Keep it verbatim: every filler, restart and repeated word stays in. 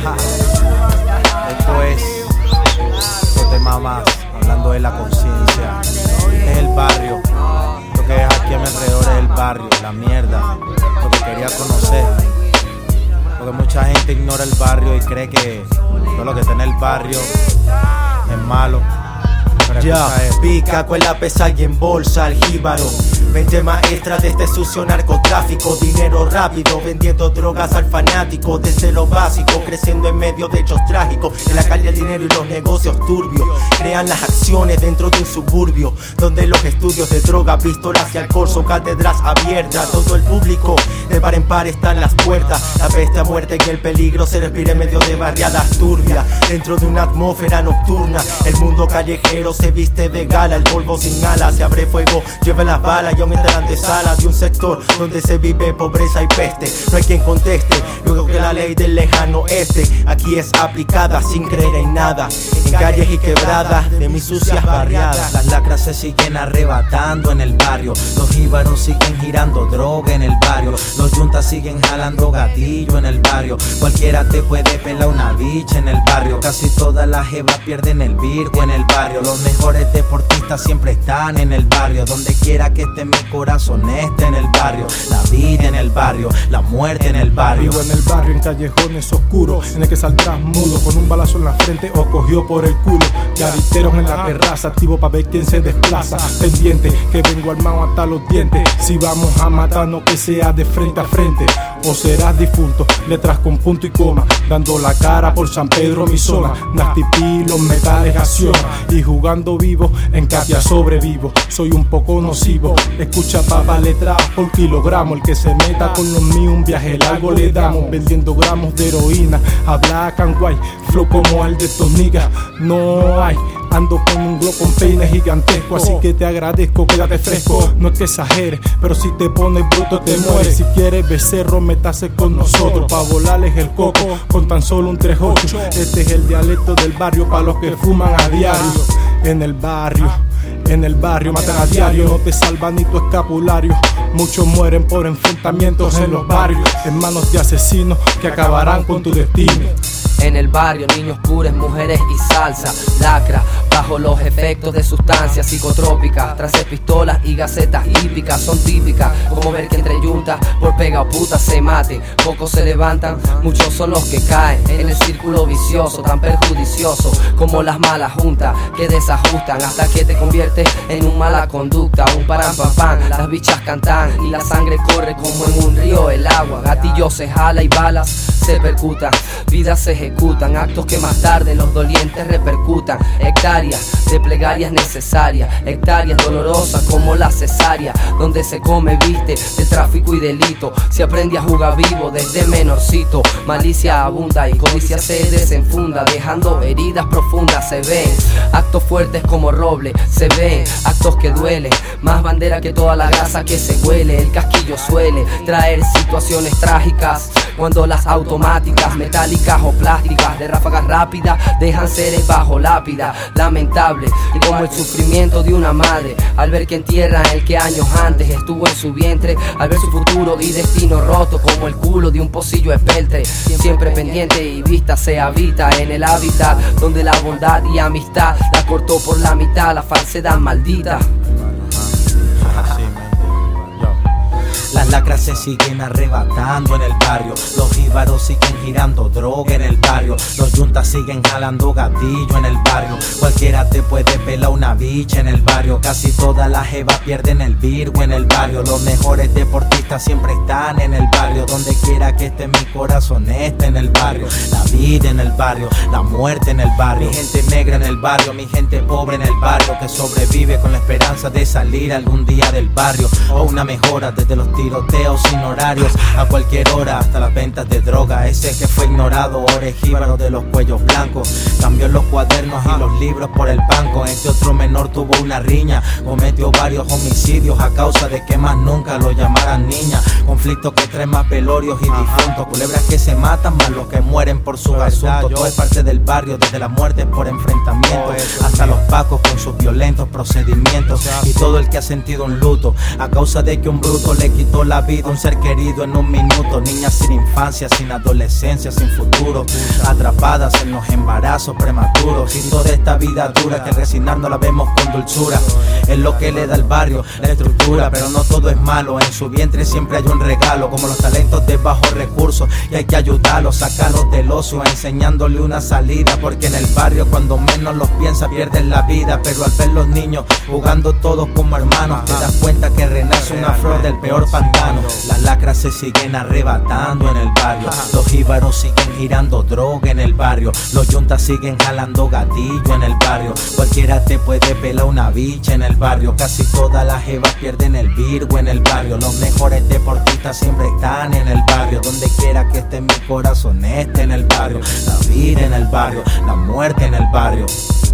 Esto es otro tema más, hablando de la conciencia. Es el barrio, lo que es aquí a mi alrededor es el barrio, la mierda, lo que quería conocer. Porque mucha gente ignora el barrio y cree que todo lo que está en el barrio es malo. Ya, pica, cuela, pesa y embolsa el jíbaro. Mente maestra de este sucio narcotráfico. Dinero rápido, vendiendo drogas al fanático. Desde lo básico, creciendo en medio de hechos trágicos. En la calle el dinero y los negocios turbios crean las acciones dentro de un suburbio, donde los estudios de droga, pistolas y alcohol son cátedras abiertas. Todo el público, de par en par están las puertas. La peste a muerte y el peligro se respira en medio de barriadas turbias. Dentro de una atmósfera nocturna, el mundo callejero se viste de gala. El polvo sin alas, se abre fuego, lleva las balas y aumenta la antesala de un sector donde se vive pobreza y peste. No hay quien conteste, luego que la ley del lejano este aquí es aplicada sin creer en nada. En calles y quebradas de mis sucias barriadas, las lacras se siguen arrebatando en el barrio. Los jíbaros siguen girando droga en el barrio. Los yuntas siguen jalando gatillo en el barrio. Cualquiera te puede pelar una bicha en el barrio. Casi todas las jevas pierden el virgo en el barrio. Los mejores deportistas siempre están en el barrio. Donde quiera que esté mi corazón esté en el barrio. La vida en el barrio, la muerte en el barrio. Vivo en el barrio, en callejones oscuros, en el que saldrás mudo con un balazo en la frente o cogió por el culo. Cariteros en la terraza, activo pa' ver quién se desplaza. Pendiente, que vengo armado hasta los dientes. Si vamos a matarnos, que sea de frente a frente, o serás difunto, letras con punto y coma, dando la cara por San Pedro mi zona. Nasty P, los metales accionan, y jugando vivo, en Katia sobrevivo. Soy un poco nocivo, escucha papa letras por kilogramo. El que se meta con los míos un viaje largo le damos, vendiendo gramos de heroína a Black and White, flow como el de estos niggas no hay. Ando con un globo con peines gigantesco, así que te agradezco, quédate fresco. No es que exageres, pero si te pones bruto te mueres. Si quieres becerro, métase con nosotros, pa' volarles el coco con tan solo un tres ocho. Este es el dialecto del barrio, pa' los que fuman a diario. En el barrio, en el barrio matan a diario, no te salva ni tu escapulario. Muchos mueren por enfrentamientos en los barrios, en manos de asesinos que acabarán con tu destino. En el barrio, niños puros, mujeres y salsa. Lacra, bajo los efectos de sustancias psicotrópicas. Traces pistolas y gacetas hípicas son típicas. Como ver que entre yuntas, por pega o puta se maten. Pocos se levantan, muchos son los que caen en el círculo vicioso, tan perjudicioso como las malas juntas que desajustan hasta que te conviertes en un mala conducta. Un param pam pam, las bichas cantan y la sangre corre como en un río el agua. Gatillo se jala y balas se percutan, vidas se ejecutan, actos que más tarde los dolientes repercutan. Hectáreas de plegarias necesarias, hectáreas dolorosas como la cesárea, donde se come, viste, de tráfico y delito. Se aprende a jugar vivo desde menorcito. Malicia abunda y codicia se desenfunda, dejando heridas profundas. Se ven actos fuertes como roble, se ven actos que duelen, más bandera que toda la grasa que se huele. El casquillo suele traer situaciones trágicas cuando las automáticas, metálicas o plásticas de ráfagas rápidas dejan seres bajo lápida. Lamentable y como el sufrimiento de una madre al ver que entierra el que años antes estuvo en su vientre, al ver su futuro y destino roto como el culo de un pocillo espelte. Siempre pendiente y vista se habita en el hábitat donde la bondad y amistad la cortó por la mitad la falsedad maldita. Las lacras se siguen arrebatando en el barrio. Los jíbaros siguen girando droga en el barrio. Los yuntas siguen jalando gatillo en el barrio. Cualquiera te puede pelar una bicha en el barrio. Casi todas las jevas pierden el virgo en el barrio. Los mejores deportistas siempre están en el barrio. Donde quiera que esté mi corazón esté en el barrio. La vida en el barrio, la muerte en el barrio. Mi gente negra en el barrio, mi gente pobre en el barrio, que sobrevive con la esperanza de salir algún día del barrio. O una mejora desde los tiroteos sin horarios a cualquier hora, hasta las ventas de droga. Ese que fue ignorado, ahora es jíbaro de los cuellos blancos. Cambió los cuadernos y los libros por el banco. Este otro menor tuvo una riña, cometió varios homicidios a causa de que más nunca lo llamaran niña. Conflictos que traen más velorios y difuntos, culebras que se matan más los que mueren por sus asuntos. Todo es parte del barrio, desde la muerte por enfrentamiento hasta los pacos con sus violentos procedimientos. Y todo el que ha sentido un luto a causa de que un bruto le quitó la vida a un ser querido en un minuto. Niñas sin infancia, sin adolescencia, sin futuro, atrapadas en los embarazos prematuros. Y toda esta vida dura que resignando la vemos con dulzura. Es lo que le da al barrio la estructura, pero no todo es malo. En su vientre siempre hay un regalo, como los talentos de bajos recursos, y hay que ayudarlos, sacarlos del ocio, enseñándole una salida. Porque en el barrio cuando menos los piensa pierden la vida, pero al ver los niños jugando todos como hermanos, te das cuenta que renace una flor del peor pantano. Las lacras se siguen arrebatando en el barrio, los jíbaros siguen girando droga en el barrio, los yuntas siguen jalando gatillo en el barrio. Cualquiera te puede pelar una bicha en el barrio, casi todas las jevas pierden el virgo en el barrio. Los mejores deportistas siempre están en el barrio, donde quiera que esté mi corazón esté en el barrio. La vida en el barrio, la muerte en el barrio.